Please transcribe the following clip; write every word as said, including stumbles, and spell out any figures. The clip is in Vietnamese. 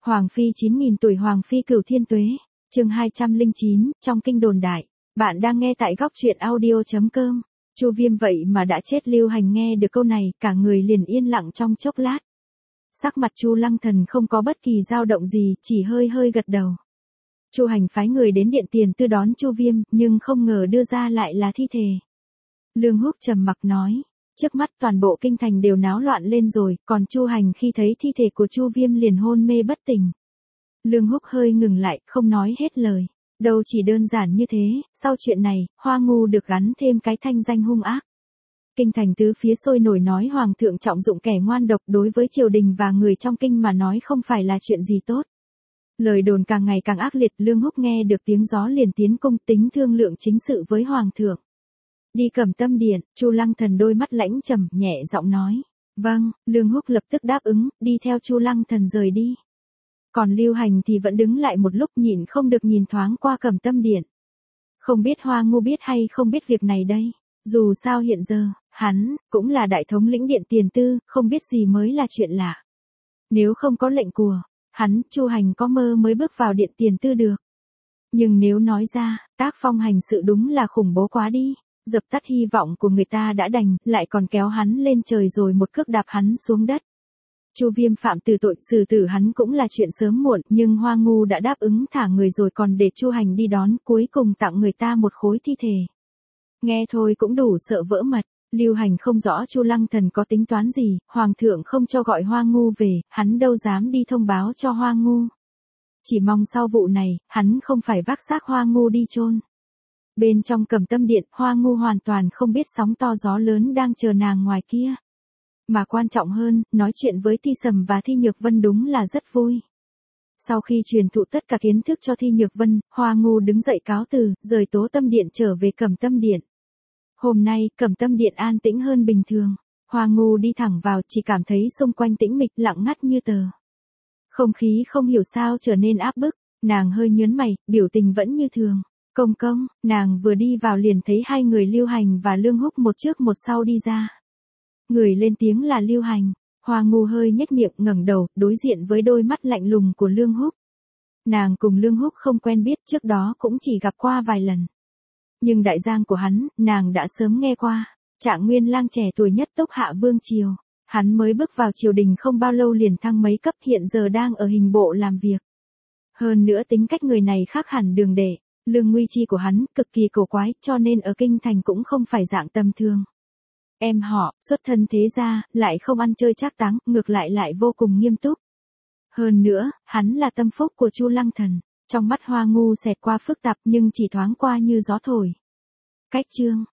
Hoàng phi chín nghìn tuổi Hoàng phi cửu thiên tuế, chương hai trăm lẻ chín, trong kinh đồn đại. Bạn đang nghe tại góc truyện audio chấm com. Chu Viêm vậy mà đã chết. Lưu Hành nghe được câu này, cả người liền yên lặng trong chốc lát. Sắc mặt Chu Lăng Thần không có bất kỳ dao động gì, chỉ hơi hơi gật đầu. Chu Hành phái người đến điện tiền tư đón Chu Viêm, nhưng không ngờ đưa ra lại là thi thể. Lương Húc trầm mặc nói, trước mắt toàn bộ kinh thành đều náo loạn lên rồi, còn Chu Hành khi thấy thi thể của Chu Viêm liền hôn mê bất tỉnh. Lương Húc hơi ngừng lại, không nói hết lời. Đâu chỉ đơn giản như thế, sau chuyện này, Hoa Ngu được gắn thêm cái thanh danh hung ác. Kinh thành tứ phía sôi nổi nói Hoàng thượng trọng dụng kẻ ngoan độc, đối với triều đình và người trong kinh mà nói không phải là chuyện gì tốt. Lời đồn càng ngày càng ác liệt. Lương Húc nghe được tiếng gió liền tiến cung tính thương lượng chính sự với Hoàng thượng. Đi Cẩm Tâm điện. Chu Lăng Thần đôi mắt lãnh trầm, nhẹ giọng nói. Vâng. Lương Húc lập tức đáp ứng, đi theo Chu Lăng Thần rời đi. Còn Lưu Hành thì vẫn đứng lại một lúc, nhịn không được nhìn thoáng qua Cẩm Tâm điện. Không biết Hoa Ngu biết hay không biết việc này đây. Dù sao hiện giờ, hắn cũng là đại thống lĩnh điện tiền tư, không biết gì mới là chuyện lạ. Nếu không có lệnh của hắn, Chu Hành có mơ mới bước vào điện tiền tư được. Nhưng nếu nói ra, tác phong hành sự đúng là khủng bố quá đi. Dập tắt hy vọng của người ta đã đành, lại còn kéo hắn lên trời rồi một cước đạp hắn xuống đất. Chu Viêm phạm từ tội, xử tử hắn cũng là chuyện sớm muộn, nhưng Hoa Ngu đã đáp ứng thả người rồi còn để Chu Hành đi đón, cuối cùng tặng người ta một khối thi thể. Nghe thôi cũng đủ sợ vỡ mật. Lưu Hành không rõ Chu Lăng Thần có tính toán gì, Hoàng thượng không cho gọi Hoa Ngu về, hắn đâu dám đi thông báo cho Hoa Ngu. Chỉ mong sau vụ này, hắn không phải vác xác Hoa Ngu đi chôn. Bên trong Cẩm Tâm điện, Hoa Ngu hoàn toàn không biết sóng to gió lớn đang chờ nàng ngoài kia. Mà quan trọng hơn, nói chuyện với Thi Sầm và Thi Nhược Vân đúng là rất vui. Sau khi truyền thụ tất cả kiến thức cho Thi Nhược Vân, Hoa Ngu đứng dậy cáo từ, rời Tố Tâm điện trở về Cẩm Tâm điện. Hôm nay, Cẩm Tâm điện an tĩnh hơn bình thường. Hoa Ngu đi thẳng vào, chỉ cảm thấy xung quanh tĩnh mịch lặng ngắt như tờ. Không khí không hiểu sao trở nên áp bức, nàng hơi nhớn mày, biểu tình vẫn như thường. Công công, nàng vừa đi vào liền thấy hai người Lưu Hành và Lương Húc một trước một sau đi ra. Người lên tiếng là Lưu Hành. Hoa Ngu hơi nhếch miệng, ngẩng đầu, đối diện với đôi mắt lạnh lùng của Lương Húc. Nàng cùng Lương Húc không quen biết, trước đó cũng chỉ gặp qua vài lần. Nhưng đại giang của hắn, nàng đã sớm nghe qua. Trạng Nguyên Lang trẻ tuổi nhất Tốc Hạ Vương triều. Hắn mới bước vào triều đình không bao lâu liền thăng mấy cấp, hiện giờ đang ở hình bộ làm việc. Hơn nữa tính cách người này khác hẳn Đường Đệ. Lương Nguy Chi của hắn cực kỳ cổ quái, cho nên ở kinh thành cũng không phải dạng tầm thường. Em họ, xuất thân thế gia, lại không ăn chơi trác táng, ngược lại lại vô cùng nghiêm túc. Hơn nữa, hắn là tâm phúc của Chu Lăng Thần. Trong mắt Hoa Ngu xẹt qua phức tạp nhưng chỉ thoáng qua như gió thổi. Cách chương,